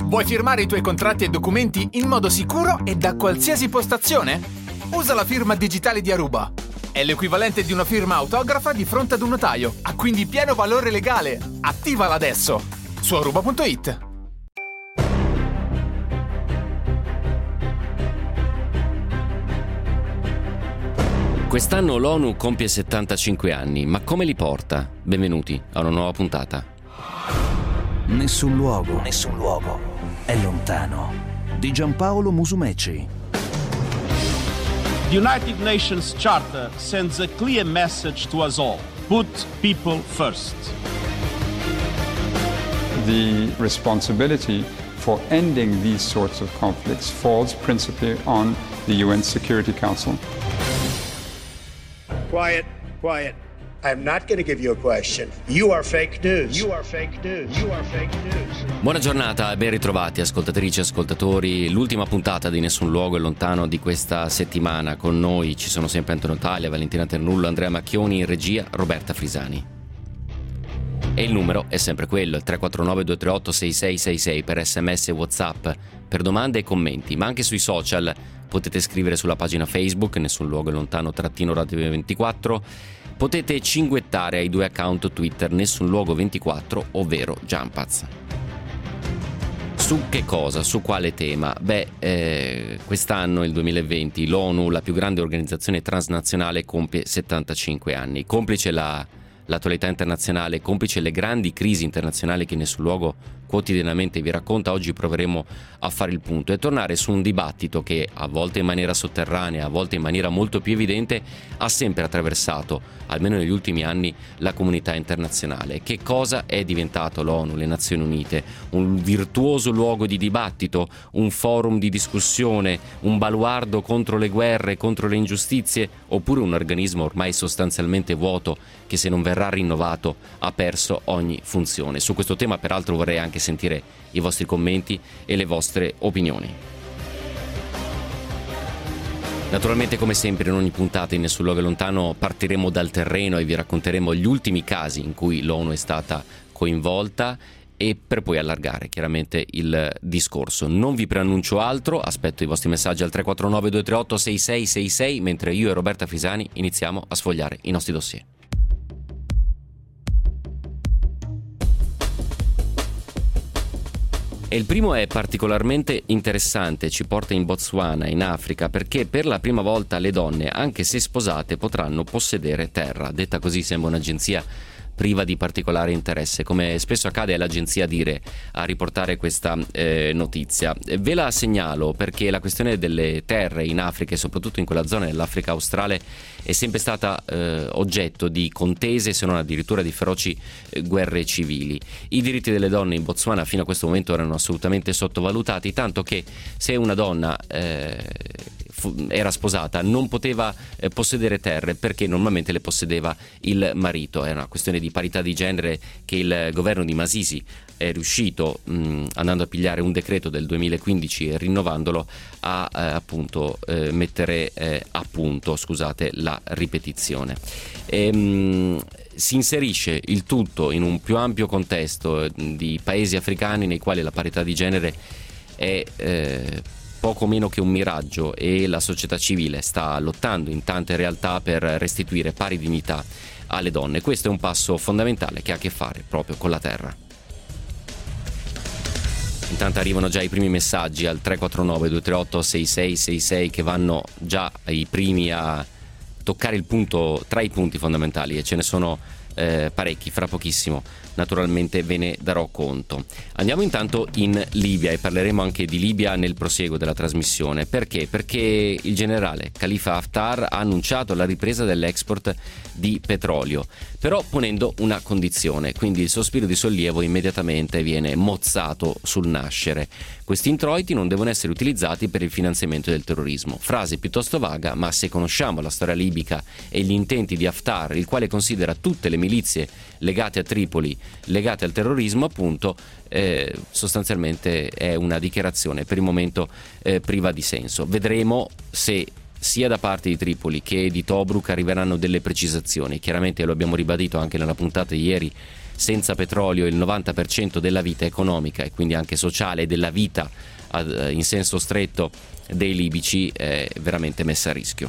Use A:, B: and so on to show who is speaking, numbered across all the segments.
A: Vuoi firmare i tuoi contratti e documenti in modo sicuro e da qualsiasi postazione? Usa la firma digitale di Aruba. È l'equivalente di una firma autografa di fronte ad un notaio. Ha quindi pieno valore legale. Attivala adesso su aruba.it.
B: Quest'anno l'ONU compie 75 anni, ma come li porta? Benvenuti a una nuova puntata.
C: Nessun luogo è lontano. Di Giampaolo Musumeci.
D: The United Nations Charter sends a clear message to us all. Put people first.
E: The responsibility for ending these sorts of conflicts falls principally on the UN Security Council.
F: Quiet. I'm not going to give you a question. You are fake news. You are fake news. You are fake news.
B: Buona giornata e ben ritrovati ascoltatrici e ascoltatori. L'ultima puntata di Nessun Luogo è lontano di questa settimana. Con noi ci sono sempre Antonio Taglia, Valentina Ternullo, Andrea Macchioni, in regia Roberta Frisani. E il numero è sempre quello, il 349 238 6666 per SMS e WhatsApp, per domande e commenti, ma anche sui social. Potete scrivere sulla pagina Facebook Nessun Luogo è lontano _Radio 24. Potete cinguettare ai due account Twitter Nessun Luogo 24, ovvero Jumpaz. Su che cosa? Su quale tema? Quest'anno, il 2020, l'ONU, la più grande organizzazione transnazionale, compie 75 anni. Complice l'attualità internazionale, complice le grandi crisi internazionali che Nessun Luogo quotidianamente vi racconta, oggi proveremo a fare il punto e tornare su un dibattito che a volte in maniera sotterranea, a volte in maniera molto più evidente, ha sempre attraversato, almeno negli ultimi anni, la comunità internazionale. Che cosa è diventato l'ONU, le Nazioni Unite? Un virtuoso luogo di dibattito, un forum di discussione, un baluardo contro le guerre, contro le ingiustizie, oppure un organismo ormai sostanzialmente vuoto che, se non verrà rinnovato, ha perso ogni funzione? Su questo tema peraltro vorrei anche sentire i vostri commenti e le vostre opinioni. Naturalmente, come sempre in ogni puntata in Nessun Luogo è lontano, partiremo dal terreno e vi racconteremo gli ultimi casi in cui l'ONU è stata coinvolta, e per poi allargare chiaramente il discorso. Non vi preannuncio altro, aspetto i vostri messaggi al 349 238 6666, mentre io e Roberta Frisani iniziamo a sfogliare i nostri dossier. E il primo è particolarmente interessante, ci porta in Botswana, in Africa, perché per la prima volta le donne, anche se sposate, potranno possedere terra. Detta così sembra un'agenzia priva di particolare interesse, come spesso accade, è l'agenzia Dire a riportare questa notizia. Ve la segnalo perché la questione delle terre in Africa, e soprattutto in quella zona dell'Africa australe, è sempre stata oggetto di contese, se non addirittura di feroci guerre civili. I diritti delle donne in Botswana fino a questo momento erano assolutamente sottovalutati, tanto che se una donna era sposata non poteva possedere terre, perché normalmente le possedeva il marito. È una questione di parità di genere che il governo di Masisi è riuscito, andando a pigliare un decreto del 2015 e rinnovandolo, a mettere a punto, scusate la ripetizione. Si inserisce il tutto in un più ampio contesto di paesi africani nei quali la parità di genere è poco meno che un miraggio, e la società civile sta lottando in tante realtà per restituire pari dignità alle donne. Questo è un passo fondamentale che ha a che fare proprio con la terra. Intanto arrivano già i primi messaggi al 349 238 6666 che vanno già i primi a toccare il punto, tra i punti fondamentali, e ce ne sono parecchi, fra pochissimo naturalmente ve ne darò conto. Andiamo intanto in Libia e parleremo anche di Libia nel prosieguo della trasmissione. Perché? Perché il generale Khalifa Haftar ha annunciato la ripresa dell'export di petrolio, però ponendo una condizione, quindi il sospiro di sollievo immediatamente viene mozzato sul nascere. Questi introiti non devono essere utilizzati per il finanziamento del terrorismo. Frase piuttosto vaga, ma se conosciamo la storia libica e gli intenti di Haftar, il quale considera tutte le milizie legate a Tripoli legate al terrorismo, appunto, sostanzialmente è una dichiarazione per il momento priva di senso. Vedremo se sia da parte di Tripoli che di Tobruk arriveranno delle precisazioni. Chiaramente lo abbiamo ribadito anche nella puntata di ieri, senza petrolio il 90% della vita economica e quindi anche sociale e della vita in senso stretto dei libici è veramente messa a rischio.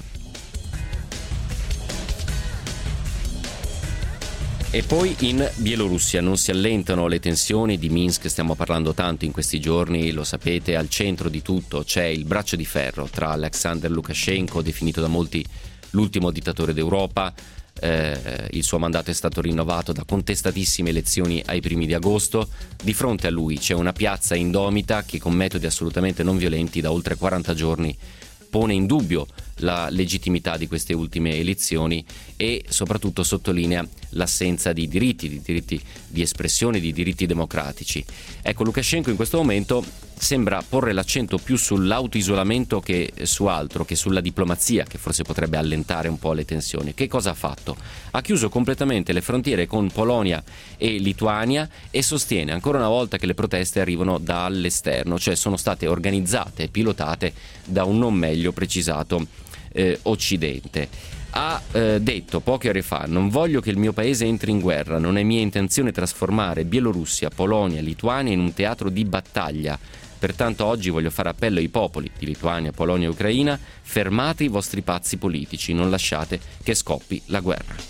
B: E poi in Bielorussia non si allentano le tensioni di Minsk, stiamo parlando tanto in questi giorni, lo sapete, al centro di tutto c'è il braccio di ferro tra Alexander Lukashenko, definito da molti l'ultimo dittatore d'Europa, il suo mandato è stato rinnovato da contestatissime elezioni ai primi di agosto, di fronte a lui c'è una piazza indomita che con metodi assolutamente non violenti da oltre 40 giorni pone in dubbio la legittimità di queste ultime elezioni e soprattutto sottolinea l'assenza di diritti di espressione, di diritti democratici. Ecco, Lukashenko in questo momento sembra porre l'accento più sull'autoisolamento che su altro, che sulla diplomazia, che forse potrebbe allentare un po' le tensioni. Che cosa ha fatto? Ha chiuso completamente le frontiere con Polonia e Lituania e sostiene ancora una volta che le proteste arrivano dall'esterno, cioè sono state organizzate e pilotate da un non meglio precisato Occidente. Ha detto poche ore fa: non voglio che il mio paese entri in guerra, non è mia intenzione trasformare Bielorussia, Polonia, Lituania in un teatro di battaglia. Pertanto oggi voglio fare appello ai popoli di Lituania, Polonia e Ucraina: fermate i vostri pazzi politici, non lasciate che scoppi la guerra.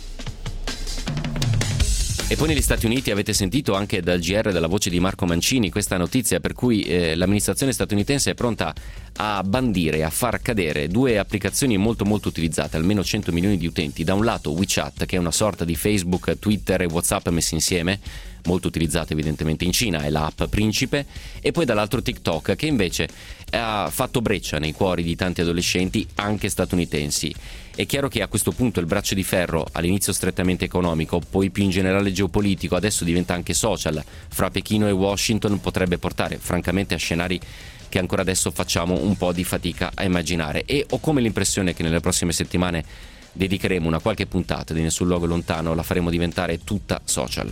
B: E poi negli Stati Uniti avete sentito anche dal GR della voce di Marco Mancini questa notizia per cui l'amministrazione statunitense è pronta a bandire, a far cadere due applicazioni molto utilizzate, almeno 100 milioni di utenti. Da un lato WeChat, che è una sorta di Facebook, Twitter e WhatsApp messi insieme, molto utilizzata evidentemente in Cina, è l'app principe, e poi dall'altro TikTok, che invece ha fatto breccia nei cuori di tanti adolescenti, anche statunitensi. È chiaro che a questo punto il braccio di ferro, all'inizio strettamente economico, poi più in generale geopolitico, adesso diventa anche social, fra Pechino e Washington, potrebbe portare francamente a scenari che ancora adesso facciamo un po' di fatica a immaginare. E ho come l'impressione che nelle prossime settimane dedicheremo una qualche puntata di Nessun Luogo Lontano, la faremo diventare tutta social.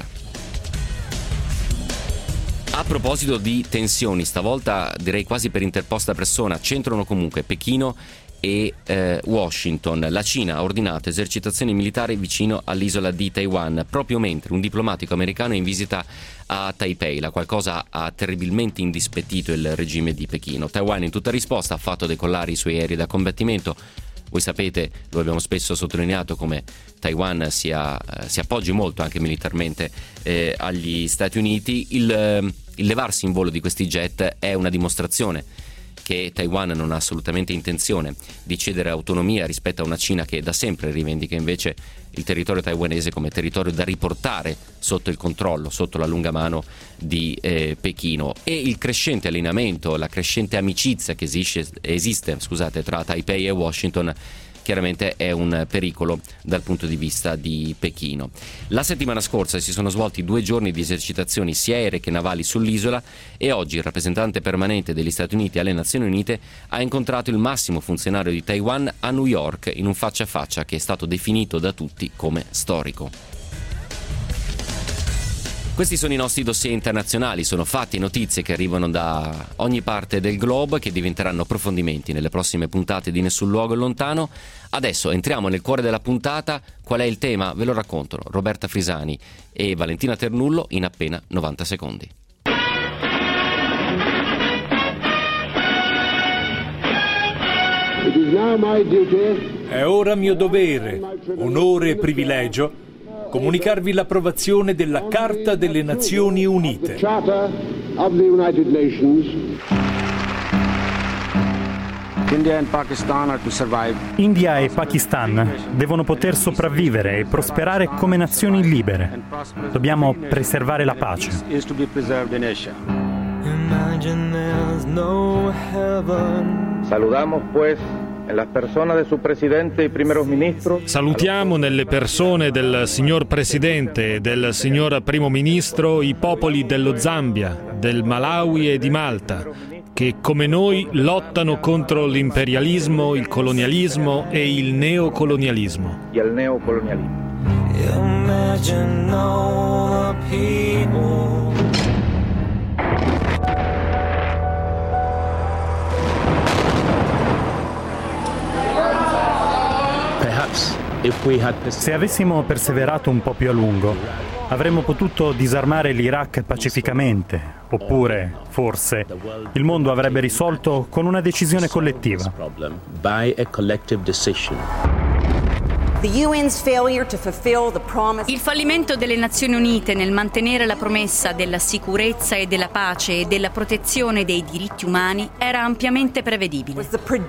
B: A proposito di tensioni, stavolta direi quasi per interposta persona, c'entrano comunque Pechino e Washington. La Cina ha ordinato esercitazioni militari vicino all'isola di Taiwan, proprio mentre un diplomatico americano è in visita a Taipei. La qualcosa ha terribilmente indispettito il regime di Pechino. Taiwan in tutta risposta ha fatto decollare i suoi aerei da combattimento. Voi sapete, lo abbiamo spesso sottolineato, come Taiwan si appoggi molto anche militarmente agli Stati Uniti. Il levarsi in volo di questi jet è una dimostrazione che Taiwan non ha assolutamente intenzione di cedere autonomia rispetto a una Cina che da sempre rivendica invece il territorio taiwanese come territorio da riportare sotto il controllo, sotto la lunga mano di Pechino. E il crescente allineamento, la crescente amicizia che esiste tra Taipei e Washington chiaramente è un pericolo dal punto di vista di Pechino. La settimana scorsa si sono svolti 2 giorni di esercitazioni sia aeree che navali sull'isola e oggi il rappresentante permanente degli Stati Uniti alle Nazioni Unite ha incontrato il massimo funzionario di Taiwan a New York in un faccia a faccia che è stato definito da tutti come storico. Questi sono i nostri dossier internazionali, sono fatti e notizie che arrivano da ogni parte del globo e che diventeranno approfondimenti nelle prossime puntate di Nessun Luogo Lontano. Adesso entriamo nel cuore della puntata. Qual è il tema? Ve lo raccontano Roberta Frisani e Valentina Ternullo in appena 90 secondi.
G: È ora mio dovere, onore e privilegio comunicarvi l'approvazione della Carta delle Nazioni Unite.
H: India e Pakistan devono poter sopravvivere e prosperare come nazioni libere. Dobbiamo preservare la pace.
I: Saludamos pues en las personas de su presidente y primeros ministros.
J: Salutiamo nelle persone del signor Presidente e del signor Primo Ministro i popoli dello Zambia, del Malawi e di Malta, che come noi lottano contro l'imperialismo, il colonialismo e il neocolonialismo.
I: Y el neocolonialismo.
K: Imagine all the people.
L: Perhaps
H: Se avessimo perseverato un po' più a lungo, avremmo potuto disarmare l'Iraq pacificamente, oppure, forse, il mondo avrebbe risolto con una decisione collettiva.
L: Il fallimento delle Nazioni Unite nel mantenere la promessa della sicurezza e della pace e della protezione dei diritti umani era ampiamente prevedibile.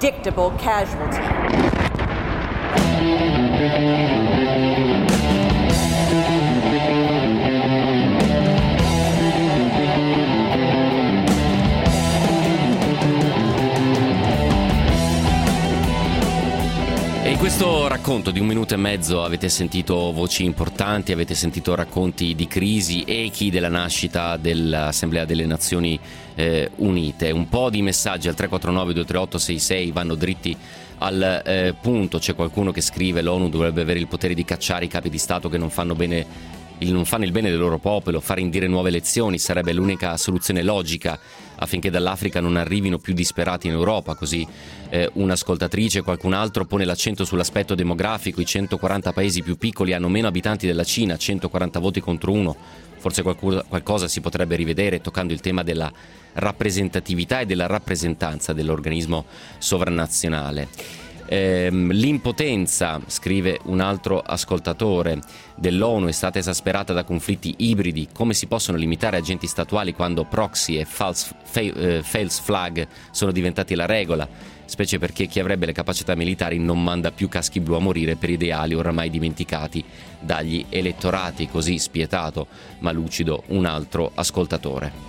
B: E in questo racconto di 1 minuto e mezzo avete sentito voci importanti, avete sentito racconti di crisi, echi della nascita dell'Assemblea delle Nazioni Unite. Un po' di messaggi al 349-238-66 vanno dritti al punto. C'è qualcuno che scrive: l'ONU dovrebbe avere il potere di cacciare i capi di Stato che non fanno il bene del loro popolo. Fare indire nuove elezioni sarebbe l'unica soluzione logica affinché dall'Africa non arrivino più disperati in Europa. Così un'ascoltatrice, qualcun altro pone l'accento sull'aspetto demografico. I 140 paesi più piccoli hanno meno abitanti della Cina, 140 voti contro 1. Forse qualcosa si potrebbe rivedere toccando il tema della rappresentatività e della rappresentanza dell'organismo sovranazionale. L'impotenza, scrive un altro ascoltatore, dell'ONU è stata esasperata da conflitti ibridi. Come si possono limitare agenti statuali quando proxy e false flag sono diventati la regola? Specie perché chi avrebbe le capacità militari non manda più caschi blu a morire per ideali oramai dimenticati dagli elettorati. Così spietato ma lucido un altro ascoltatore.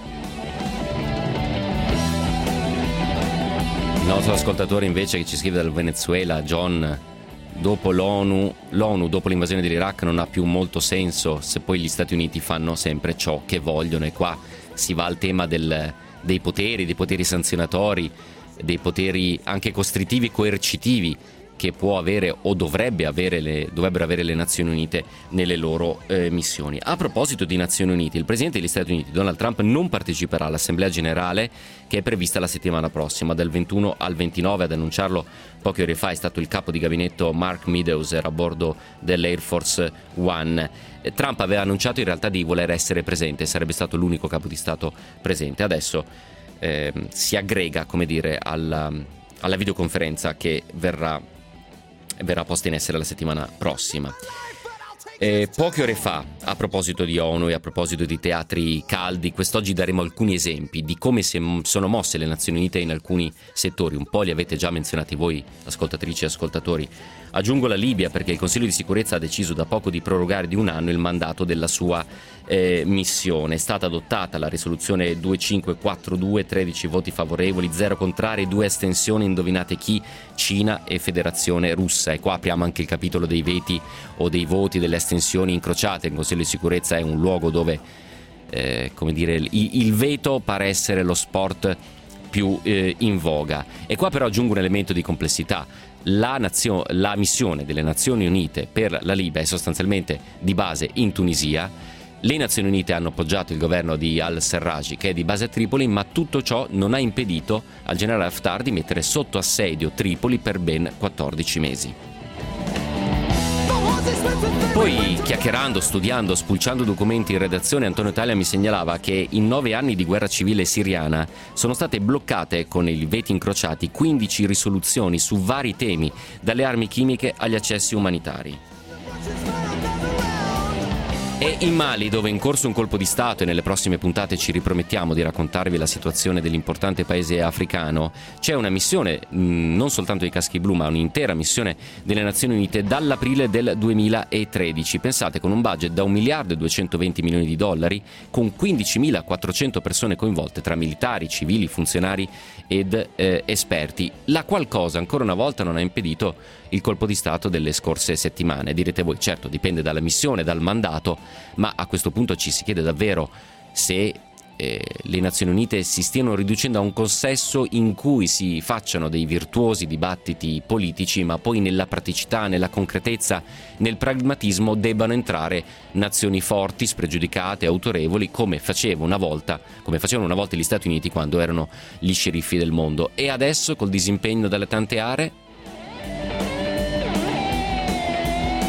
B: Il nostro ascoltatore invece, che ci scrive dal Venezuela, John: dopo l'ONU dopo l'invasione dell'Iraq non ha più molto senso se poi gli Stati Uniti fanno sempre ciò che vogliono. E qua si va al tema dei poteri sanzionatori, dei poteri anche costrittivi e coercitivi che può avere o dovrebbero avere le Nazioni Unite nelle loro missioni. A proposito di Nazioni Unite, il presidente degli Stati Uniti, Donald Trump, non parteciperà all'Assemblea Generale che è prevista la settimana prossima, dal 21 al 29. Ad annunciarlo poche ore fa è stato il capo di gabinetto Mark Meadows, era a bordo dell'Air Force One. Trump aveva annunciato in realtà di voler essere presente, sarebbe stato l'unico capo di Stato presente. Adesso si aggrega, come dire, alla videoconferenza che verrà posta in essere la settimana prossima. Poche ore fa, a proposito di ONU e a proposito di teatri caldi, quest'oggi daremo alcuni esempi di come sono mosse le Nazioni Unite in alcuni settori. Un po' li avete già menzionati voi, ascoltatrici e ascoltatori. Aggiungo la Libia, perché il Consiglio di Sicurezza ha deciso da poco di prorogare di 1 anno il mandato della sua missione. È stata adottata la risoluzione 2542, 13 voti favorevoli, 0 contrari, 2 astensioni. Indovinate chi? Cina e Federazione Russa. E qua apriamo anche il capitolo dei veti o dei voti, delle astensioni incrociate. Il Consiglio di Sicurezza è un luogo dove il veto pare essere lo sport più in voga. E qua però aggiungo un elemento di complessità. La missione delle Nazioni Unite per la Libia è sostanzialmente di base in Tunisia. Le Nazioni Unite hanno appoggiato il governo di al-Serraj, che è di base a Tripoli, ma tutto ciò non ha impedito al generale Haftar di mettere sotto assedio Tripoli per ben 14 mesi. Poi, chiacchierando, studiando, spulciando documenti in redazione, Antonio Talia mi segnalava che in 9 anni di guerra civile siriana sono state bloccate, con i veti incrociati, 15 risoluzioni su vari temi, dalle armi chimiche agli accessi umanitari. E in Mali, dove è in corso un colpo di Stato, e nelle prossime puntate ci ripromettiamo di raccontarvi la situazione dell'importante paese africano, c'è una missione, non soltanto dei caschi blu, ma un'intera missione delle Nazioni Unite dall'aprile del 2013. Pensate, con un budget da $1,220 milioni, con 15.400 persone coinvolte tra militari, civili, funzionari ed esperti. La qual cosa ancora una volta non ha impedito il colpo di Stato delle scorse settimane. Direte voi, certo, dipende dalla missione, dal mandato, ma a questo punto ci si chiede davvero se le Nazioni Unite si stiano riducendo a un consesso in cui si facciano dei virtuosi dibattiti politici, ma poi nella praticità, nella concretezza, nel pragmatismo debbano entrare nazioni forti, spregiudicate, autorevoli, come facevano una volta gli Stati Uniti quando erano gli sceriffi del mondo. E adesso, col disimpegno dalle tante aree,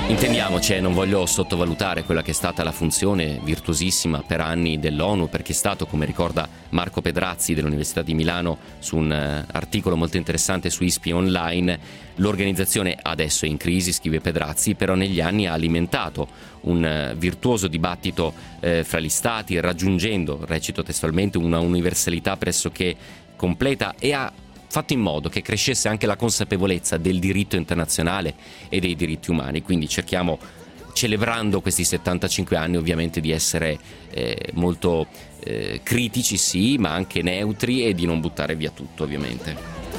B: Intendiamoci, non voglio sottovalutare quella che è stata la funzione virtuosissima per anni dell'ONU, perché è stato, come ricorda Marco Pedrazzi dell'Università di Milano su un articolo molto interessante su ISPI Online, l'organizzazione adesso è in crisi, scrive Pedrazzi, però negli anni ha alimentato un virtuoso dibattito fra gli stati, raggiungendo, recito testualmente, una universalità pressoché completa, e ha fatto in modo che crescesse anche la consapevolezza del diritto internazionale e dei diritti umani. Quindi cerchiamo, celebrando questi 75 anni, ovviamente di essere molto critici, sì, ma anche neutri, e di non buttare via tutto, ovviamente.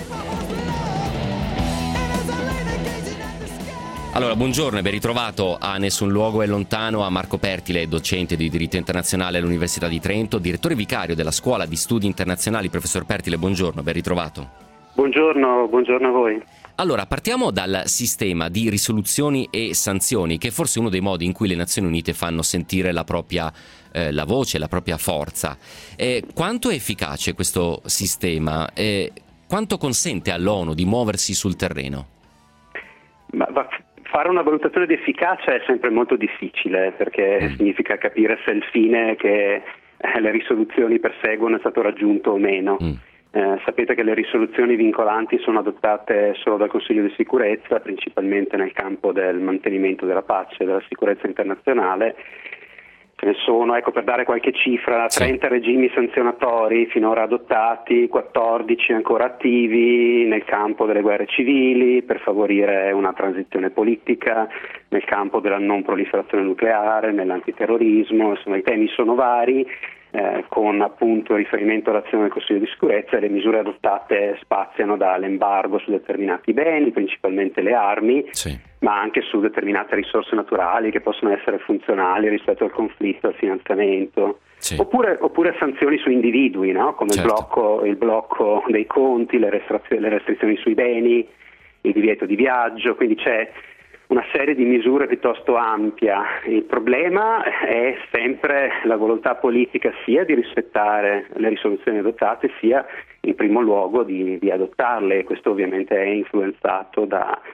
B: Allora, buongiorno e ben ritrovato a Nessun Luogo è Lontano a Marco Pertile, docente di diritto internazionale all'Università di Trento, direttore vicario della Scuola di Studi Internazionali. Professor Pertile, buongiorno, ben ritrovato.
M: Buongiorno a voi.
B: Allora, partiamo dal sistema di risoluzioni e sanzioni, che è forse uno dei modi in cui le Nazioni Unite fanno sentire la propria la voce, la propria forza. Quanto è efficace questo sistema? Quanto consente all'ONU di muoversi sul terreno?
M: Fare una valutazione di efficacia è sempre molto difficile, perché significa capire se il fine che le risoluzioni perseguono è stato raggiunto o meno. Sapete che le risoluzioni vincolanti sono adottate solo dal Consiglio di sicurezza, principalmente nel campo del mantenimento della pace e della sicurezza internazionale. Ce ne sono, ecco, per dare qualche cifra, 30 regimi sanzionatori finora adottati, 14 ancora attivi nel campo delle guerre civili per favorire una transizione politica, nel campo della non proliferazione nucleare, nell'antiterrorismo. Insomma, i temi sono vari, con appunto riferimento all'azione del Consiglio di sicurezza, e le misure adottate spaziano dall'embargo su determinati beni, principalmente le armi, ma anche su determinate risorse naturali che possono essere funzionali rispetto al conflitto, al finanziamento, oppure sanzioni su individui, no? Come il blocco dei conti, le restrizioni sui beni, il divieto di viaggio. Quindi c'è una serie di misure piuttosto ampia. Il problema è sempre la volontà politica sia di rispettare le risoluzioni adottate, sia in primo luogo di adottarle. Questo ovviamente è influenzato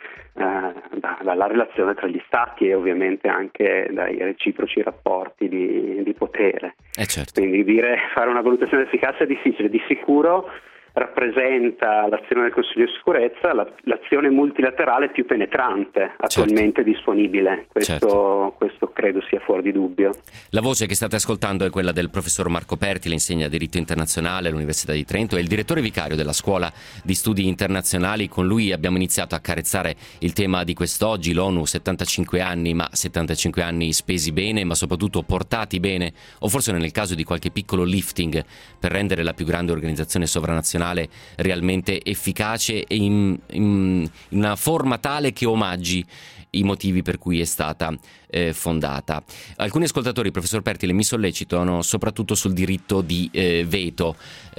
M: dalla relazione tra gli stati e ovviamente anche dai reciproci rapporti di potere. Quindi fare una valutazione efficace è difficile. Di sicuro rappresenta l'azione del Consiglio di sicurezza l'azione multilaterale più penetrante attualmente disponibile. Questo credo sia fuori di dubbio.
B: La voce che state ascoltando è quella del professor Marco Pertile, insegna diritto internazionale all'Università di Trento, è il direttore vicario della Scuola di Studi Internazionali. Con lui abbiamo iniziato a carezzare il tema di quest'oggi, l'ONU, 75 anni, ma 75 anni spesi bene, ma soprattutto portati bene, o forse nel caso di qualche piccolo lifting per rendere la più grande organizzazione sovranazionale realmente efficace e in una forma tale che omaggi i motivi per cui è stata fondata. Alcuni ascoltatori, professor Pertile, mi sollecitano soprattutto sul diritto di veto.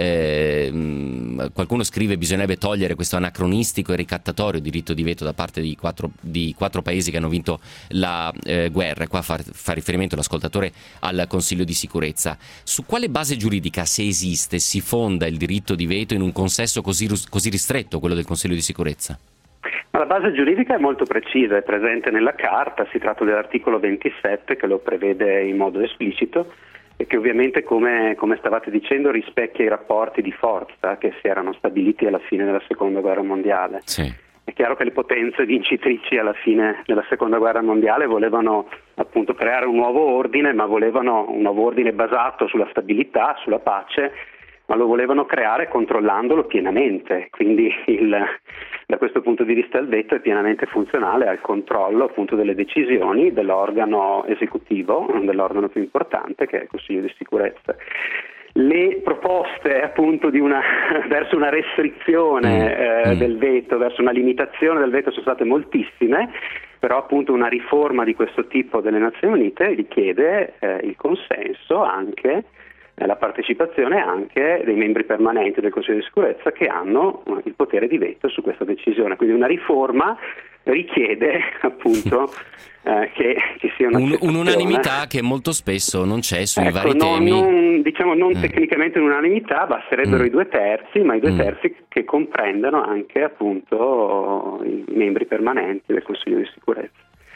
B: Qualcuno scrive: bisognerebbe togliere questo anacronistico e ricattatorio diritto di veto da parte di quattro paesi che hanno vinto la guerra. Qua fa riferimento l'ascoltatore al Consiglio di sicurezza. Su quale base giuridica, se esiste, si fonda il diritto di veto in un consesso così ristretto, quello del Consiglio di sicurezza?
M: La base giuridica è molto precisa, è presente nella Carta, si tratta dell'articolo 27 che lo prevede in modo esplicito e che ovviamente, come stavate dicendo, rispecchia i rapporti di forza che si erano stabiliti alla fine della Seconda Guerra Mondiale. È chiaro che le potenze vincitrici alla fine della Seconda Guerra Mondiale volevano appunto creare un nuovo ordine, ma volevano un nuovo ordine basato sulla stabilità, sulla pace, ma lo volevano creare controllandolo pienamente. Quindi da questo punto di vista il veto è pienamente funzionale al controllo appunto delle decisioni dell'organo esecutivo, dell'organo più importante che è il Consiglio di sicurezza. Le proposte appunto verso una restrizione del veto, verso una limitazione del veto sono state moltissime, però appunto una riforma di questo tipo delle Nazioni Unite richiede il consenso, anche la partecipazione anche dei membri permanenti del Consiglio di sicurezza che hanno il potere di veto su questa decisione. Quindi una riforma richiede appunto che ci sia
B: un'unanimità che molto spesso non c'è sui vari temi.
M: Non tecnicamente un'unanimità, basterebbero i 2/3, ma i 2/3 che comprendono anche appunto i membri permanenti del Consiglio di sicurezza.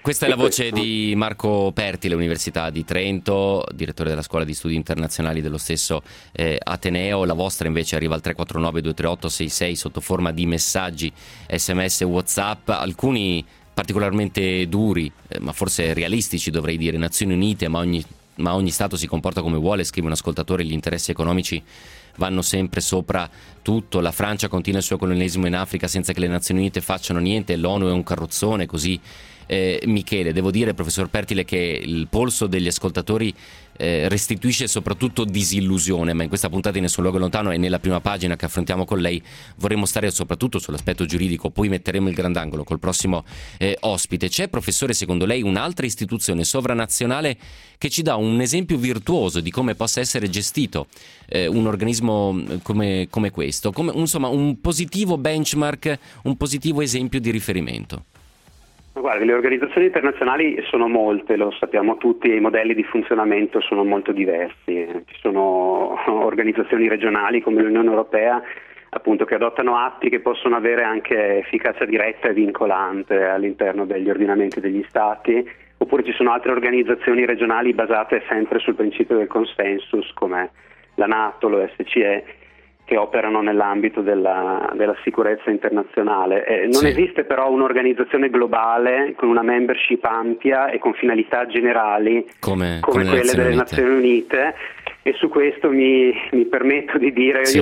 B: Questa è la voce di Marco Pertile, Università di Trento, direttore della Scuola di Studi Internazionali dello stesso Ateneo. La vostra invece arriva al 349-238-66 sotto forma di messaggi, SMS, WhatsApp, alcuni particolarmente duri, ma forse realistici dovrei dire. Nazioni Unite, ma ogni Stato si comporta come vuole, scrive un ascoltatore, gli interessi economici vanno sempre sopra tutto, la Francia continua il suo colonialismo in Africa senza che le Nazioni Unite facciano niente, l'ONU è un carrozzone, così. Michele, devo dire, professor Pertile, che il polso degli ascoltatori restituisce soprattutto disillusione, ma in questa puntata di Nessun Luogo Lontano e nella prima pagina che affrontiamo con lei vorremmo stare soprattutto sull'aspetto giuridico, poi metteremo il grandangolo col prossimo ospite. C'è, professore, secondo lei un'altra istituzione sovranazionale che ci dà un esempio virtuoso di come possa essere gestito un organismo come questo, insomma un positivo benchmark, un positivo esempio di riferimento?
M: Guardi, le organizzazioni internazionali sono molte, lo sappiamo tutti, e i modelli di funzionamento sono molto diversi. Ci sono organizzazioni regionali come l'Unione Europea, appunto, che adottano atti che possono avere anche efficacia diretta e vincolante all'interno degli ordinamenti degli Stati, oppure ci sono altre organizzazioni regionali basate sempre sul principio del consensus, come la NATO, l'OSCE, che operano nell'ambito della sicurezza internazionale. Non esiste però un'organizzazione globale con una membership ampia e con finalità generali come quelle delle Nazioni Unite, e su questo mi permetto di dire, io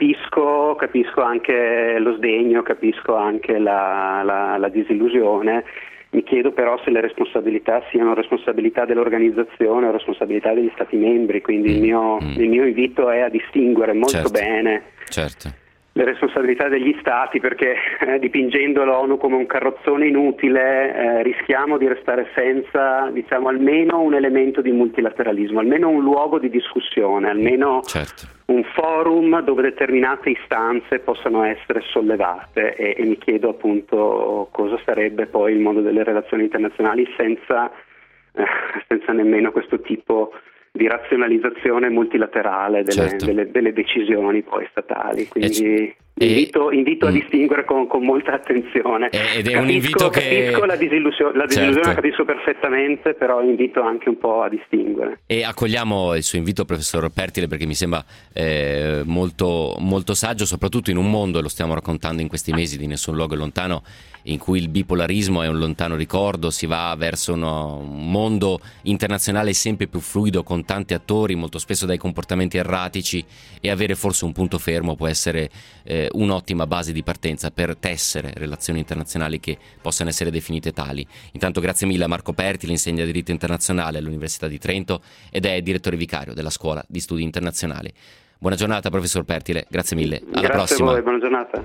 M: capisco anche lo sdegno, capisco anche la disillusione. Mi chiedo però se le responsabilità siano responsabilità dell'organizzazione o responsabilità degli Stati membri, quindi il mio invito è a distinguere molto bene le responsabilità degli Stati, perché dipingendo l'ONU come un carrozzone inutile rischiamo di restare senza, diciamo, almeno un elemento di multilateralismo, almeno un luogo di discussione, almeno un forum dove determinate istanze possano essere sollevate, e mi chiedo appunto cosa sarebbe poi il mondo delle relazioni internazionali senza nemmeno questo tipo di razionalizzazione multilaterale delle decisioni poi statali, quindi invito a distinguere con molta attenzione.
B: Ed è un invito
M: capisco la disillusione la capisco perfettamente, però invito anche un po' a distinguere.
B: E accogliamo il suo invito, professor Pertile, perché mi sembra molto, molto saggio, soprattutto in un mondo, e lo stiamo raccontando in questi mesi di Nessun Luogo Lontano, in cui il bipolarismo è un lontano ricordo, si va verso un mondo internazionale sempre più fluido, con tanti attori, molto spesso dai comportamenti erratici, e avere forse un punto fermo può essere un'ottima base di partenza per tessere relazioni internazionali che possano essere definite tali. Intanto grazie mille a Marco Pertile, insegna diritto internazionale all'Università di Trento ed è direttore vicario della Scuola di Studi Internazionali. Buona giornata, professor Pertile, grazie mille, alla prossima.
M: Grazie a voi, buona giornata.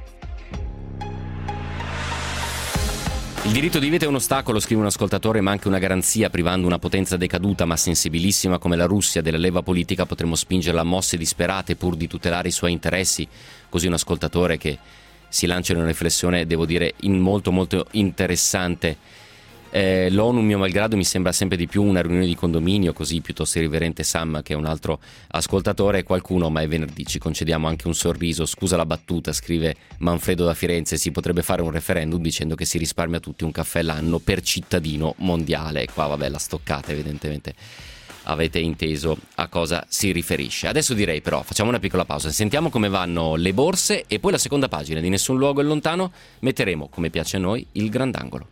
B: Il diritto di vita è un ostacolo, scrive un ascoltatore, ma anche una garanzia. Privando una potenza decaduta ma sensibilissima come la Russia della leva politica, potremmo spingerla a mosse disperate pur di tutelare i suoi interessi. Così un ascoltatore che si lancia in una riflessione, devo dire, molto molto interessante. L'ONU, mio malgrado, mi sembra sempre di più una riunione di condominio, così piuttosto irriverente Sam, che è un altro ascoltatore. Qualcuno, ma è venerdì, ci concediamo anche un sorriso. Scusa la battuta, scrive Manfredo da Firenze, si potrebbe fare un referendum dicendo che si risparmia a tutti un caffè l'anno per cittadino mondiale. E qua vabbè, la stoccata, evidentemente avete inteso a cosa si riferisce. Adesso direi però, facciamo una piccola pausa, sentiamo come vanno le borse e poi la seconda pagina di Nessun Luogo è Lontano metteremo, come piace a noi, il grandangolo.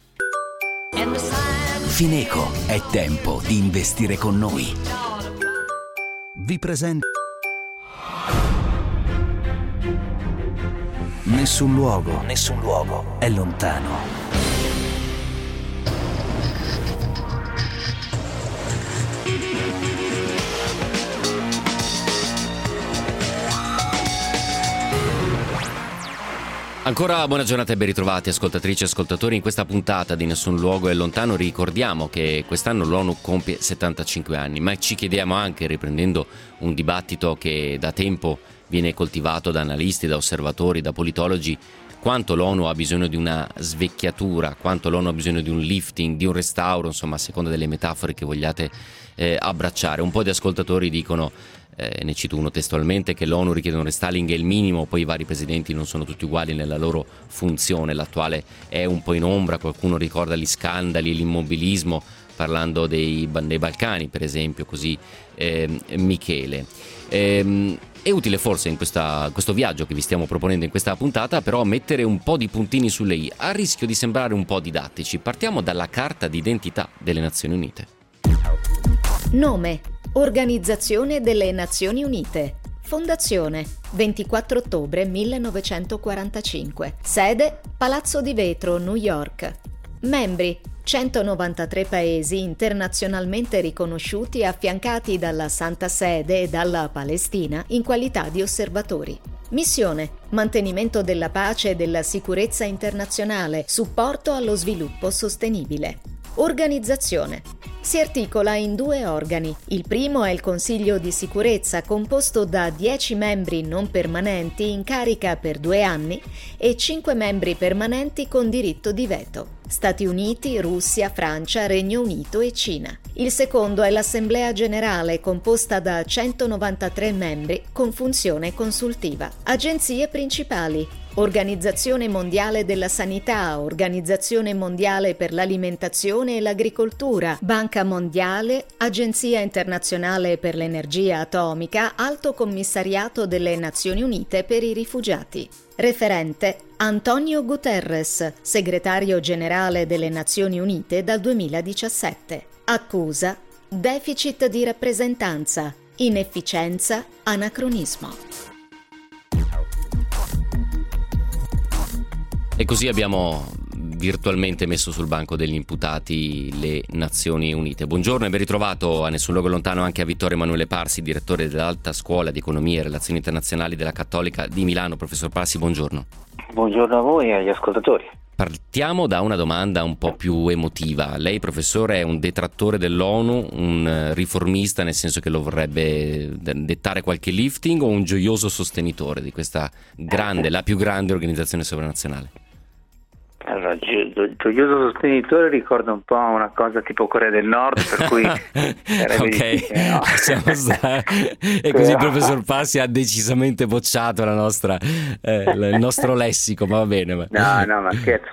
C: Fineco, è tempo di investire con noi. Vi presento Nessun luogo è lontano.
B: Ancora buona giornata e ben ritrovati ascoltatrici e ascoltatori. In questa puntata di Nessun Luogo è Lontano ricordiamo che quest'anno l'ONU compie 75 anni, ma ci chiediamo anche, riprendendo un dibattito che da tempo viene coltivato da analisti, da osservatori, da politologi, quanto l'ONU ha bisogno di una svecchiatura, quanto l'ONU ha bisogno di un lifting, di un restauro, insomma a seconda delle metafore che vogliate abbracciare. Un po' di ascoltatori dicono ne cito uno testualmente, che l'ONU richiede un restyling è il minimo, poi i vari presidenti non sono tutti uguali nella loro funzione, l'attuale è un po' in ombra, qualcuno ricorda gli scandali e l'immobilismo parlando dei Balcani per esempio, così Michele. È utile forse in questo viaggio che vi stiamo proponendo in questa puntata però mettere un po' di puntini sulle i, a rischio di sembrare un po' didattici. Partiamo dalla Carta d'identità delle Nazioni Unite.
N: Nome: Organizzazione delle Nazioni Unite. Fondazione: 24 ottobre 1945. Sede: Palazzo di Vetro, New York. Membri: 193 paesi internazionalmente riconosciuti affiancati dalla Santa Sede e dalla Palestina in qualità di osservatori. Missione: mantenimento della pace e della sicurezza internazionale, supporto allo sviluppo sostenibile. Organizzazione: si articola in 2 organi. Il primo è il Consiglio di Sicurezza, composto da 10 membri non permanenti in carica per 2 anni e 5 membri permanenti con diritto di veto. Stati Uniti, Russia, Francia, Regno Unito e Cina. Il secondo è l'Assemblea Generale, composta da 193 membri con funzione consultiva. Agenzie principali: Organizzazione Mondiale della Sanità, Organizzazione Mondiale per l'Alimentazione e l'Agricoltura, Banca Mondiale, Agenzia Internazionale per l'Energia Atomica, Alto Commissariato delle Nazioni Unite per i Rifugiati. Referente: Antonio Guterres, Segretario Generale delle Nazioni Unite dal 2017. Accusa: deficit di rappresentanza, inefficienza, anacronismo.
B: E così abbiamo virtualmente messo sul banco degli imputati le Nazioni Unite. Buongiorno e ben ritrovato a Nessun Luogo Lontano anche a Vittorio Emanuele Parsi, direttore dell'Alta Scuola di Economia e Relazioni Internazionali della Cattolica di Milano. Professor Parsi, buongiorno.
O: Buongiorno a voi e agli ascoltatori.
B: Partiamo da una domanda un po' più emotiva. Lei, professore, è un detrattore dell'ONU, un riformista nel senso che lo vorrebbe dettare qualche lifting, o un gioioso sostenitore di questa grande, la più grande organizzazione sovranazionale?
O: Allora, gioioso sostenitore ricorda un po' una cosa tipo Corea del Nord, per cui sarebbe difficile, no?
B: E così il professor Parsi ha decisamente bocciato il nostro lessico, ma va bene.
O: No, ma scherzo.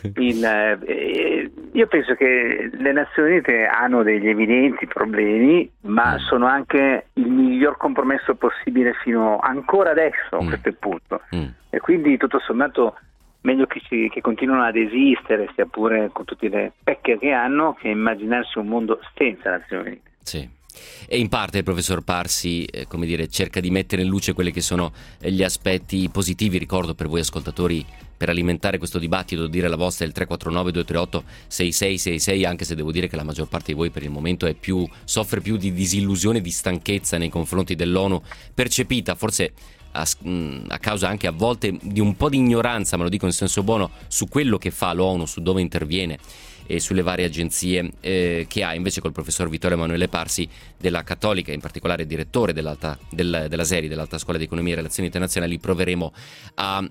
O: Io penso che le Nazioni Unite hanno degli evidenti problemi, ma sono anche il miglior compromesso possibile fino ancora adesso, a questo punto. E quindi tutto sommato meglio che continuano ad esistere, sia pure con tutte le pecche che hanno, che immaginarsi un mondo senza Nazioni Unite.
B: Sì. E in parte il professor Parsi, cerca di mettere in luce quelli che sono gli aspetti positivi. Ricordo per voi ascoltatori, per alimentare questo dibattito, dire la vostra, il 349-238-6666, anche se devo dire che la maggior parte di voi per il momento soffre più di disillusione, di stanchezza nei confronti dell'ONU, percepita forse a causa anche a volte di un po' di ignoranza, ma lo dico in senso buono, su quello che fa l'ONU, su dove interviene e sulle varie agenzie che ha. Invece col professor Vittorio Emanuele Parsi della Cattolica, in particolare direttore della SERI, dell'Alta Scuola di Economia e Relazioni Internazionali, proveremo a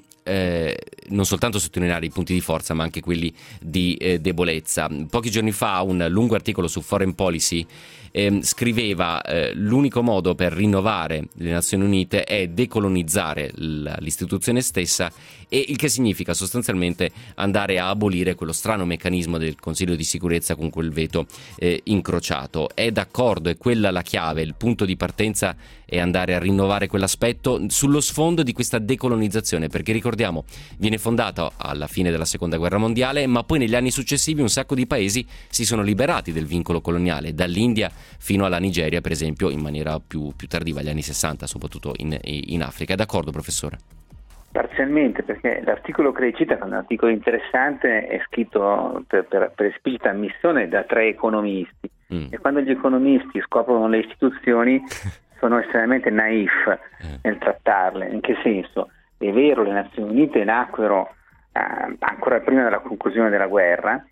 B: non soltanto sottolineare i punti di forza ma anche quelli di debolezza. Pochi giorni fa un lungo articolo su Foreign Policy scriveva l'unico modo per rinnovare le Nazioni Unite è decolonizzare l'istituzione stessa, e il che significa sostanzialmente andare a abolire quello strano meccanismo del Consiglio di Sicurezza con quel veto incrociato. È d'accordo? È quella la chiave, il punto di partenza è andare a rinnovare quell'aspetto sullo sfondo di questa decolonizzazione, perché ricordiamo viene fondata alla fine della Seconda Guerra Mondiale, ma poi negli anni successivi un sacco di paesi si sono liberati del vincolo coloniale, dall'India fino alla Nigeria per esempio, in maniera più tardiva, agli anni 60, soprattutto in Africa. È d'accordo, professore?
O: Parzialmente, perché l'articolo che lei cita è un articolo interessante, è scritto per esplicita ammissione da 3 economisti, e quando gli economisti scoprono le istituzioni sono estremamente naif nel trattarle. In che senso? È vero, le Nazioni Unite nacquero ancora prima della conclusione della guerra,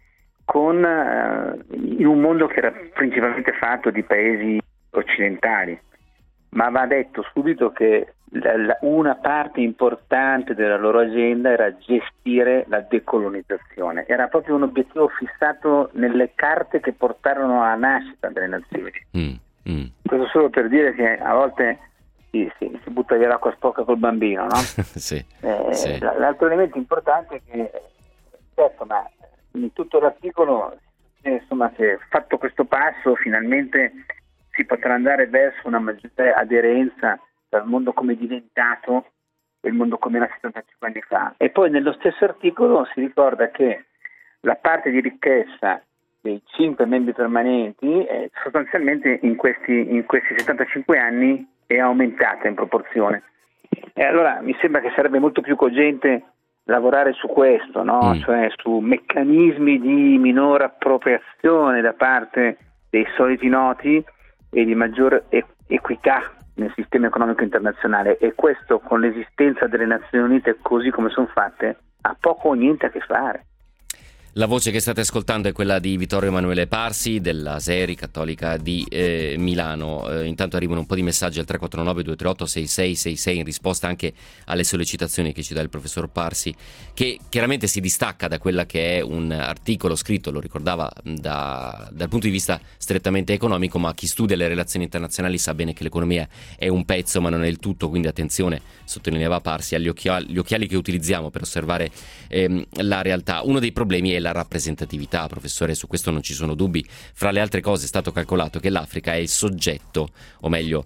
O: in un mondo che era principalmente fatto di paesi occidentali, ma va detto subito che una parte importante della loro agenda era gestire la decolonizzazione. Era proprio un obiettivo fissato nelle carte che portarono alla nascita delle Nazioni Unite. Questo solo per dire che a volte si butta via l'acqua sporca col bambino, no?
B: Sì.
O: L'altro elemento importante è che, certo, ma in tutto l'articolo, insomma, se fatto questo passo, finalmente si potrà andare verso una maggiore aderenza tra il mondo come è diventato e il mondo come era 75 anni fa. E poi nello stesso articolo si ricorda che la parte di ricchezza dei 5 membri permanenti sostanzialmente in questi 75 anni è aumentata in proporzione. E allora mi sembra che sarebbe molto più cogente lavorare su questo, no? Cioè su meccanismi di minore appropriazione da parte dei soliti noti e di maggior equità nel sistema economico internazionale, e questo con l'esistenza delle Nazioni Unite così come sono fatte ha poco o niente a che fare.
B: La voce che state ascoltando è quella di Vittorio Emanuele Parsi della Seri Cattolica di Milano. Intanto arrivano un po' di messaggi al 349-238-6666 in risposta anche alle sollecitazioni che ci dà il professor Parsi, che chiaramente si distacca da quella che è un articolo scritto, lo ricordava, dal punto di vista strettamente economico, ma chi studia le relazioni internazionali sa bene che l'economia è un pezzo ma non è il tutto, quindi attenzione, sottolineava Parsi, agli occhiali che utilizziamo per osservare la realtà. Uno dei problemi è la rappresentatività, professore, su questo non ci sono dubbi. Fra le altre cose è stato calcolato che l'Africa è il soggetto, o meglio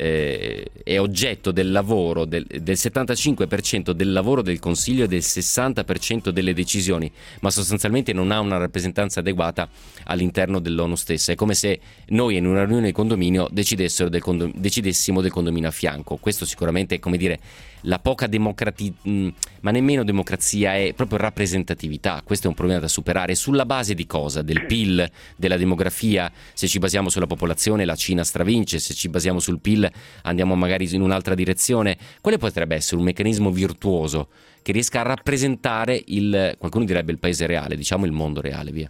B: è oggetto del lavoro del 75% del lavoro del Consiglio e del 60% delle decisioni, ma sostanzialmente non ha una rappresentanza adeguata all'interno dell'ONU stessa. È come se noi in una riunione di condominio decidessimo del condominio a fianco. Questo sicuramente è, come dire, la poca ma nemmeno democrazia, è proprio rappresentatività. Questo è un problema da superare. Sulla base di cosa? Del PIL, della demografia? Se ci basiamo sulla popolazione la Cina stravince, se ci basiamo sul PIL andiamo magari in un'altra direzione. Quale potrebbe essere un meccanismo virtuoso che riesca a rappresentare qualcuno direbbe il paese reale, diciamo il mondo reale, via?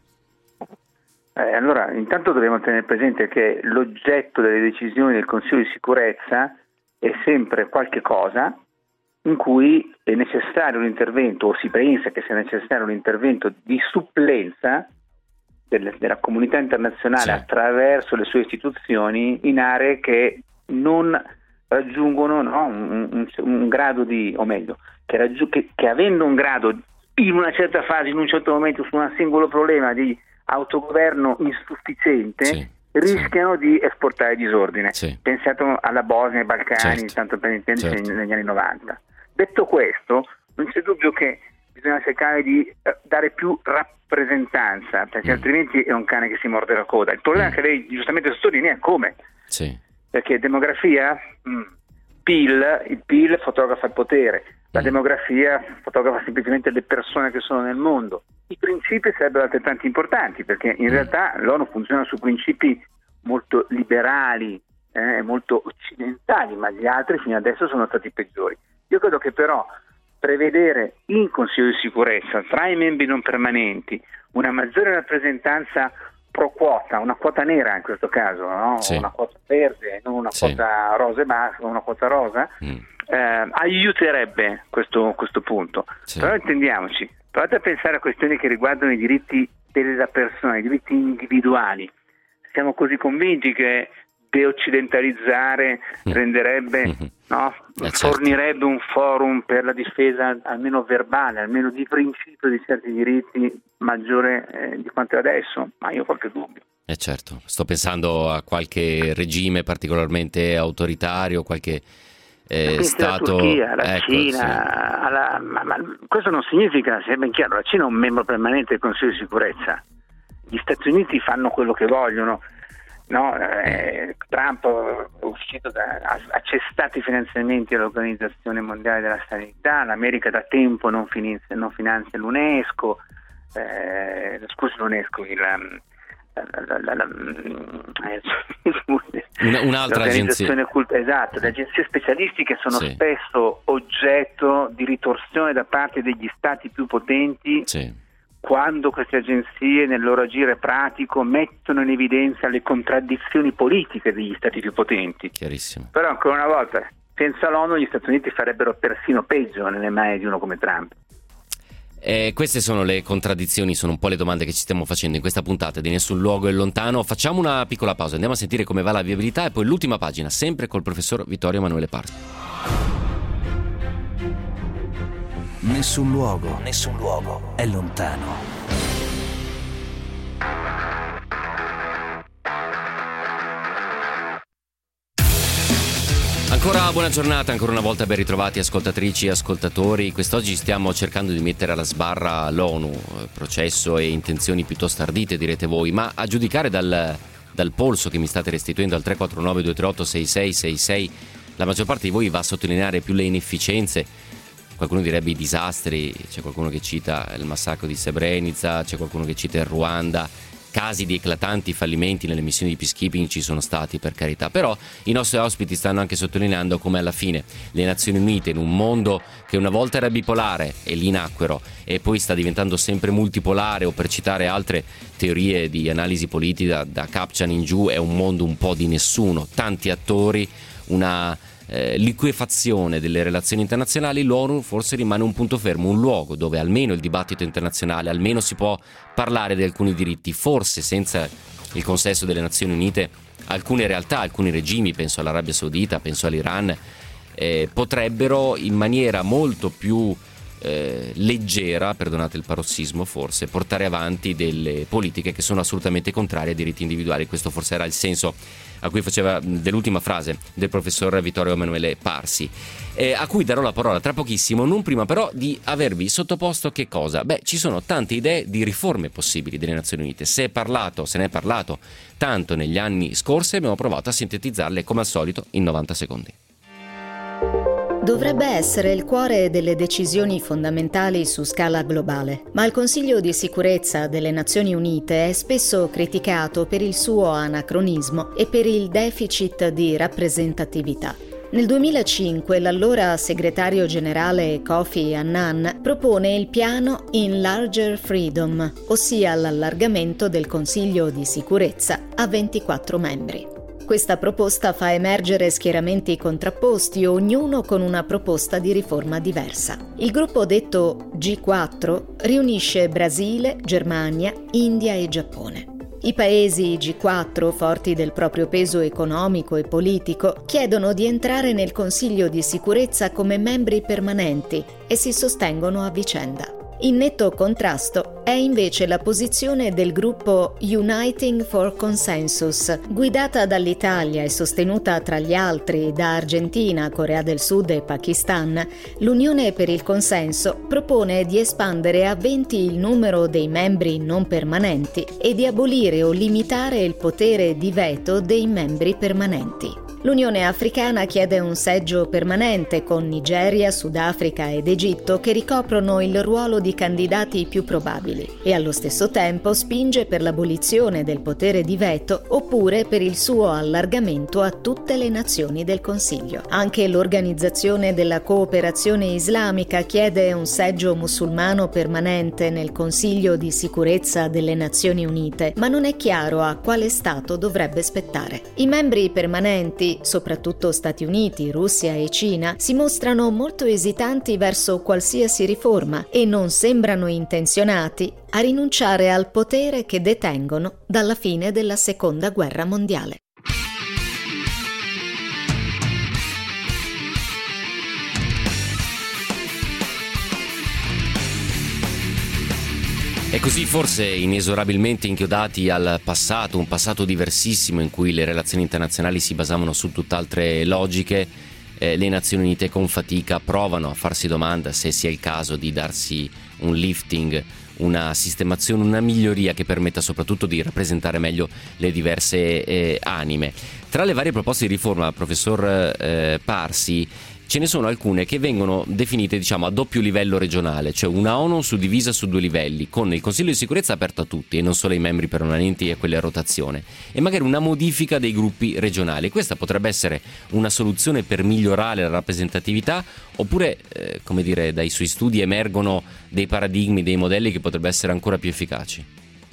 O: Allora, intanto dobbiamo tenere presente che l'oggetto delle decisioni del Consiglio di sicurezza è sempre qualche cosa in cui è necessario un intervento, o si pensa che sia necessario un intervento di supplenza della comunità internazionale attraverso le sue istituzioni in aree che non raggiungono un grado di, o meglio, che avendo un grado in una certa fase, in un certo momento, su un singolo problema di autogoverno insufficiente, rischiano di esportare disordine. Pensate alla Bosnia e ai Balcani, tanto per intenderci, negli anni 90. Detto questo, non c'è dubbio che bisogna cercare di dare più rappresentanza, perché altrimenti è un cane che si morde la coda. Il problema che lei giustamente sottolinea è come. Perché demografia, il PIL fotografa il potere, la demografia fotografa semplicemente le persone che sono nel mondo. I principi sarebbero altrettanto importanti, perché in realtà l'ONU funziona su principi molto liberali, molto occidentali, ma gli altri fino adesso sono stati peggiori. Io credo che però prevedere in Consiglio di sicurezza tra i membri non permanenti una maggiore rappresentanza pro quota, una quota nera in questo caso, no? Una quota verde, non una quota rosa e basta, una quota rosa, aiuterebbe questo punto. Però intendiamoci, provate a pensare a questioni che riguardano i diritti della persona, i diritti individuali. Siamo così convinti che deoccidentalizzare renderebbe, fornirebbe un forum per la difesa almeno verbale, almeno di principio di certi diritti maggiore di quanto è adesso? Ma io ho qualche dubbio.
B: Certo, sto pensando a qualche regime particolarmente autoritario, qualche stato,
O: la Turchia, la Cina, ma questo non significa, sia ben chiaro, la Cina è un membro permanente del Consiglio di sicurezza, gli Stati Uniti fanno quello che vogliono. Trump ha cessato i finanziamenti all'Organizzazione Mondiale della Sanità, l'America da tempo non finanzia l'UNESCO,
B: un'altra agenzia.
O: Esatto, le agenzie specialistiche sono spesso oggetto di ritorsione da parte degli stati più potenti. Quando queste agenzie nel loro agire pratico mettono in evidenza le contraddizioni politiche degli stati più potenti.
B: Chiarissimo.
O: Però ancora una volta, senza l'ONU gli Stati Uniti farebbero persino peggio nelle mani di uno come Trump.
B: Queste sono le contraddizioni, sono un po' le domande che ci stiamo facendo in questa puntata di Nessun Luogo è Lontano. Facciamo una piccola pausa, andiamo a sentire come va la viabilità e poi l'ultima pagina, sempre col professor Vittorio Emanuele Parsi.
C: Nessun luogo è lontano.
B: Ancora buona giornata, ancora una volta ben ritrovati ascoltatrici e ascoltatori. Quest'oggi stiamo cercando di mettere alla sbarra l'ONU, processo e intenzioni piuttosto ardite direte voi, ma a giudicare dal polso che mi state restituendo al 349 238 6666 la maggior parte di voi va a sottolineare più le inefficienze, qualcuno direbbe i disastri, c'è qualcuno che cita il massacro di Srebrenica, c'è qualcuno che cita il Ruanda. Casi di eclatanti fallimenti nelle missioni di peacekeeping ci sono stati, per carità, però i nostri ospiti stanno anche sottolineando come alla fine le Nazioni Unite, in un mondo che una volta era bipolare e lì nacquero e poi sta diventando sempre multipolare, o per citare altre teorie di analisi politica da Kupchan in giù, è un mondo un po' di nessuno, tanti attori, una liquefazione delle relazioni internazionali. L'ONU forse rimane un punto fermo, un luogo dove almeno il dibattito internazionale, almeno si può parlare di alcuni diritti. Forse senza il consesso delle Nazioni Unite alcune realtà, alcuni regimi, penso all'Arabia Saudita, penso all'Iran, potrebbero in maniera molto più leggera, perdonate il parossismo, forse portare avanti delle politiche che sono assolutamente contrarie ai diritti individuali. Questo forse era il senso a cui faceva dell'ultima frase del professor Vittorio Emanuele Parsi, a cui darò la parola tra pochissimo, non prima però di avervi sottoposto che cosa? Ci sono tante idee di riforme possibili delle Nazioni Unite, se ne è parlato tanto negli anni scorsi, abbiamo provato a sintetizzarle come al solito in 90 secondi.
N: Dovrebbe essere il cuore delle decisioni fondamentali su scala globale, ma il Consiglio di sicurezza delle Nazioni Unite è spesso criticato per il suo anacronismo e per il deficit di rappresentatività. Nel 2005 l'allora segretario generale Kofi Annan propone il piano Enlarger Freedom, ossia l'allargamento del Consiglio di sicurezza a 24 membri. Questa proposta fa emergere schieramenti contrapposti, ognuno con una proposta di riforma diversa. Il gruppo detto G4 riunisce Brasile, Germania, India e Giappone. I paesi G4, forti del proprio peso economico e politico, chiedono di entrare nel Consiglio di sicurezza come membri permanenti e si sostengono a vicenda. In netto contrasto è invece la posizione del gruppo Uniting for Consensus, guidata dall'Italia e sostenuta tra gli altri da Argentina, Corea del Sud e Pakistan. L'Unione per il Consenso propone di espandere a 20 il numero dei membri non permanenti e di abolire o limitare il potere di veto dei membri permanenti. L'Unione Africana chiede un seggio permanente con Nigeria, Sudafrica ed Egitto che ricoprono il ruolo di candidati più probabili e allo stesso tempo spinge per l'abolizione del potere di veto oppure per il suo allargamento a tutte le nazioni del Consiglio. Anche l'Organizzazione della Cooperazione Islamica chiede un seggio musulmano permanente nel Consiglio di sicurezza delle Nazioni Unite, ma non è chiaro a quale Stato dovrebbe spettare. I membri permanenti, soprattutto Stati Uniti, Russia e Cina, si mostrano molto esitanti verso qualsiasi riforma e non sembrano intenzionati a rinunciare al potere che detengono dalla fine della Seconda Guerra Mondiale.
B: E così forse inesorabilmente inchiodati al passato, un passato diversissimo in cui le relazioni internazionali si basavano su tutt'altre logiche, le Nazioni Unite con fatica provano a farsi domanda se sia il caso di darsi un lifting, una sistemazione, una miglioria che permetta soprattutto di rappresentare meglio le diverse anime. Tra le varie proposte di riforma, professor Parsi, ce ne sono alcune che vengono definite, diciamo, a doppio livello regionale, cioè una ONU suddivisa su due livelli, con il Consiglio di sicurezza aperto a tutti e non solo ai membri permanenti e a quelli a rotazione, e magari una modifica dei gruppi regionali. Questa potrebbe essere una soluzione per migliorare la rappresentatività, oppure, come dire, dai suoi studi emergono dei paradigmi, dei modelli che potrebbero essere ancora più efficaci?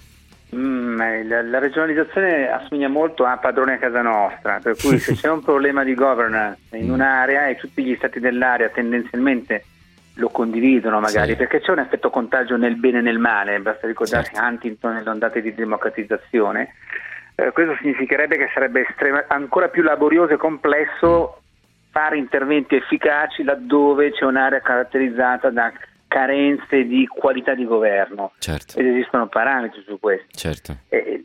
O: La regionalizzazione assomiglia molto a padrone a casa nostra, per cui se c'è un problema di governance in un'area e tutti gli stati dell'area tendenzialmente lo condividono magari,
B: sì,
O: perché c'è un effetto contagio nel bene e nel male, basta ricordarsi Huntington nelle ondate di democratizzazione. Questo significherebbe che sarebbe ancora più laborioso e complesso fare interventi efficaci laddove c'è un'area caratterizzata da carenze di qualità di governo,
B: certo,
O: ed esistono parametri su questo.
B: Certo.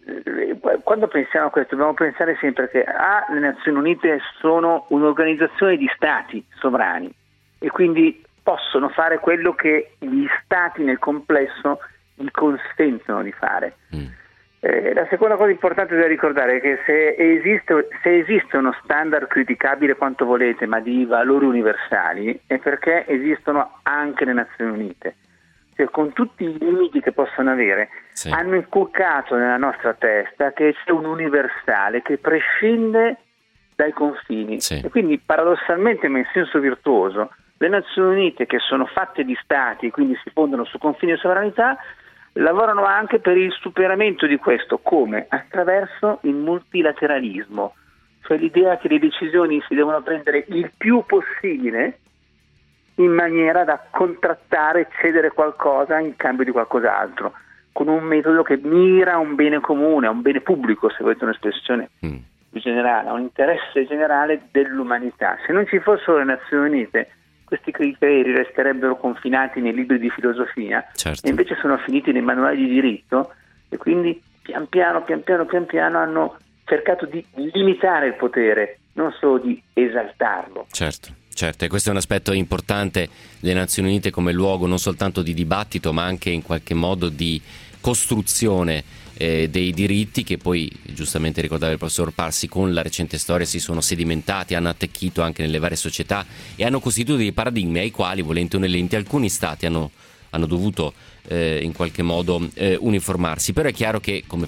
O: Quando pensiamo a questo dobbiamo pensare sempre che le Nazioni Unite sono un'organizzazione di stati sovrani e quindi possono fare quello che gli stati nel complesso gli consentono di fare. La seconda cosa importante da ricordare è che se esiste uno standard criticabile quanto volete, ma di valori universali, è perché esistono anche le Nazioni Unite. Cioè, con tutti i limiti che possono avere, sì, hanno inculcato nella nostra testa che c'è un universale che prescinde dai confini, sì, e quindi paradossalmente, ma in senso virtuoso, le Nazioni Unite, che sono fatte di stati, quindi si fondano su confini e sovranità, lavorano anche per il superamento di questo. Come? Attraverso il multilateralismo, cioè l'idea che le decisioni si devono prendere il più possibile in maniera da contrattare e cedere qualcosa in cambio di qualcos'altro, con un metodo che mira a un bene comune, a un bene pubblico, se volete un'espressione più generale, a un interesse generale dell'umanità. Se non ci fossero le Nazioni Unite, questi criteri resterebbero confinati nei libri di filosofia, certo, e invece sono finiti nei manuali di diritto, e quindi pian piano hanno cercato di limitare il potere, non solo di esaltarlo.
B: Certo, e questo è un aspetto importante delle Nazioni Unite come luogo non soltanto di dibattito, ma anche in qualche modo di costruzione dei diritti, che poi giustamente ricordava il professor Parsi, con la recente storia si sono sedimentati, hanno attecchito anche nelle varie società e hanno costituito dei paradigmi ai quali, volente o nolente, alcuni stati hanno dovuto in qualche modo uniformarsi. Però è chiaro che, come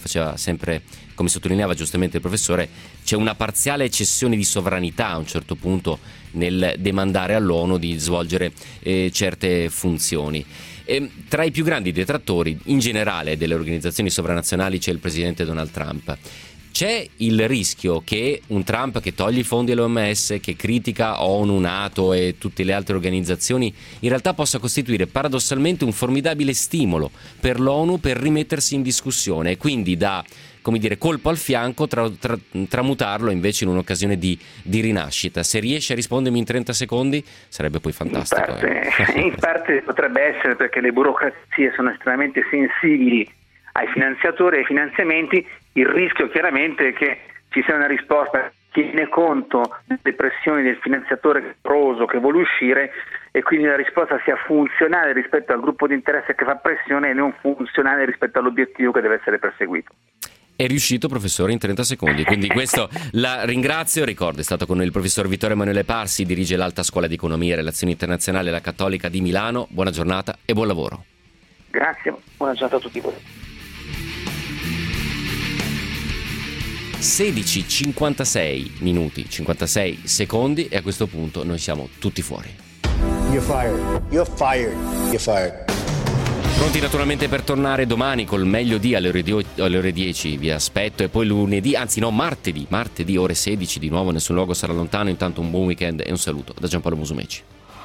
B: sottolineava giustamente il professore, c'è una parziale cessione di sovranità a un certo punto nel demandare all'ONU di svolgere certe funzioni. Tra i più grandi detrattori in generale delle organizzazioni sovranazionali c'è il presidente Donald Trump. C'è il rischio che un Trump che toglie i fondi all'OMS, che critica ONU, NATO e tutte le altre organizzazioni, in realtà possa costituire paradossalmente un formidabile stimolo per l'ONU per rimettersi in discussione e quindi da, come dire, colpo al fianco tramutarlo invece in un'occasione di rinascita. Se riesce a rispondermi in 30 secondi sarebbe poi fantastico.
O: In parte potrebbe essere, perché le burocrazie sono estremamente sensibili ai finanziatori e ai finanziamenti. Il rischio chiaramente è che ci sia una risposta che tiene conto delle pressioni del finanziatore proso che vuole uscire, e quindi la risposta sia funzionale rispetto al gruppo di interesse che fa pressione e non funzionale rispetto all'obiettivo che deve essere perseguito.
B: È riuscito, professore, in 30 secondi, quindi questo la ringrazio. Ricordo, è stato con noi il professor Vittorio Emanuele Parsi, dirige l'Alta Scuola di Economia e Relazioni Internazionali alla Cattolica di Milano. Buona giornata e buon lavoro.
O: Grazie, buona giornata a tutti voi.
B: 16:56 minuti, 56 secondi e a questo punto noi siamo tutti fuori.
F: You're fired. You're fired. You're fired.
B: Pronti naturalmente per tornare domani col meglio di alle ore 10, vi aspetto, e poi martedì ore 16 di nuovo, nessun luogo sarà lontano. Intanto un buon weekend e un saluto da Giampaolo Musumeci.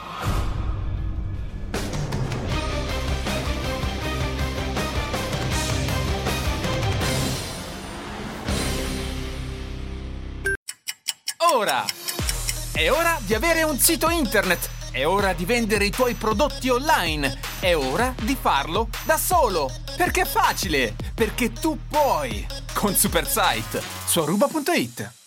A: Ora! È ora di avere un sito internet! È ora di vendere i tuoi prodotti online! È ora di farlo da solo! Perché è facile! Perché tu puoi! Con Supersite su aruba.it.